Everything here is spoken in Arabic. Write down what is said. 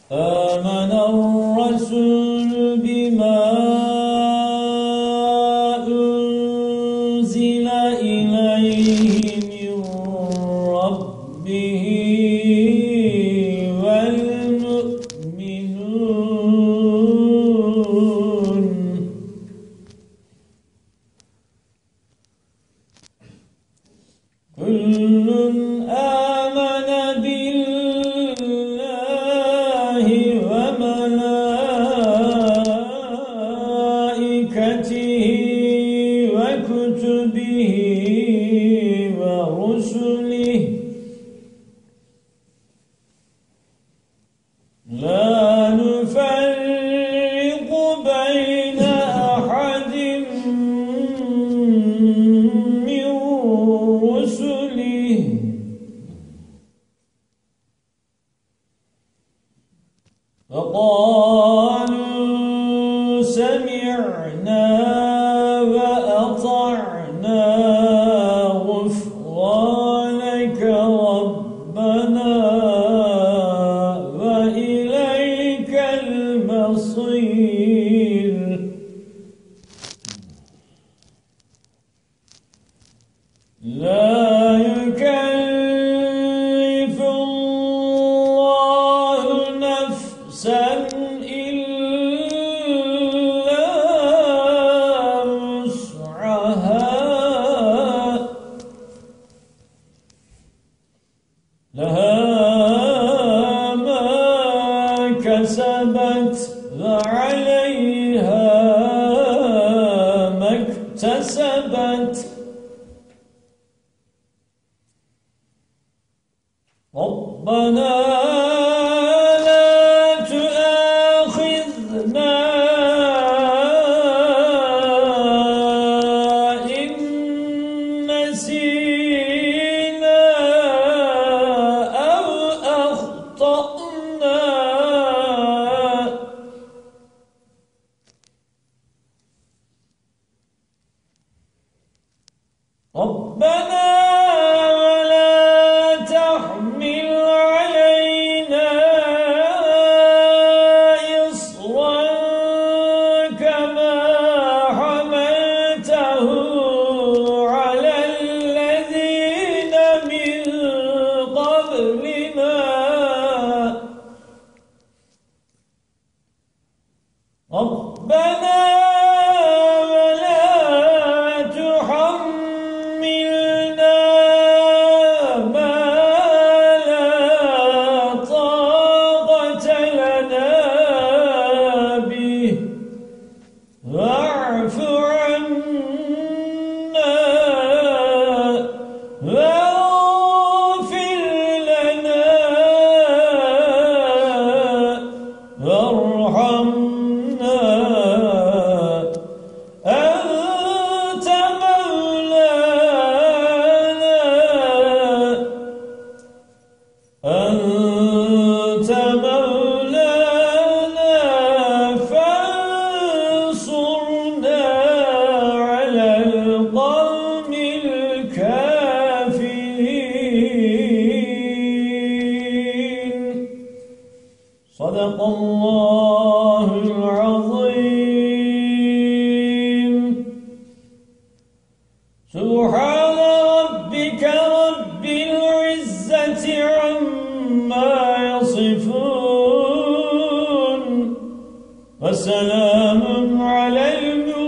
آمن الرسول بما أنزل إليه من ربه والمؤمنون كل آمن بالله وملائكته وكتبه ورسله لا نفرق بين أحد من رسله فقالوا سمعنا وأطعنا غفرانك ربنا وإليك المصير لا يكلف الله نفسا إلا وسعها لها ما كسبت وعليها ما اكتسبت ربنا لا تؤاخذنا إن نسينا أو أخطأنا ربنا ربنا ولا تحملنا ما لا طاقة لنا به واعف عنا واغفر لنا وارحمنا أنت مولانا فانصرنا على القوم الكافرين صدق الله العظيم سبحان ربك رب العزة عما يصفون وسلام على المرسلين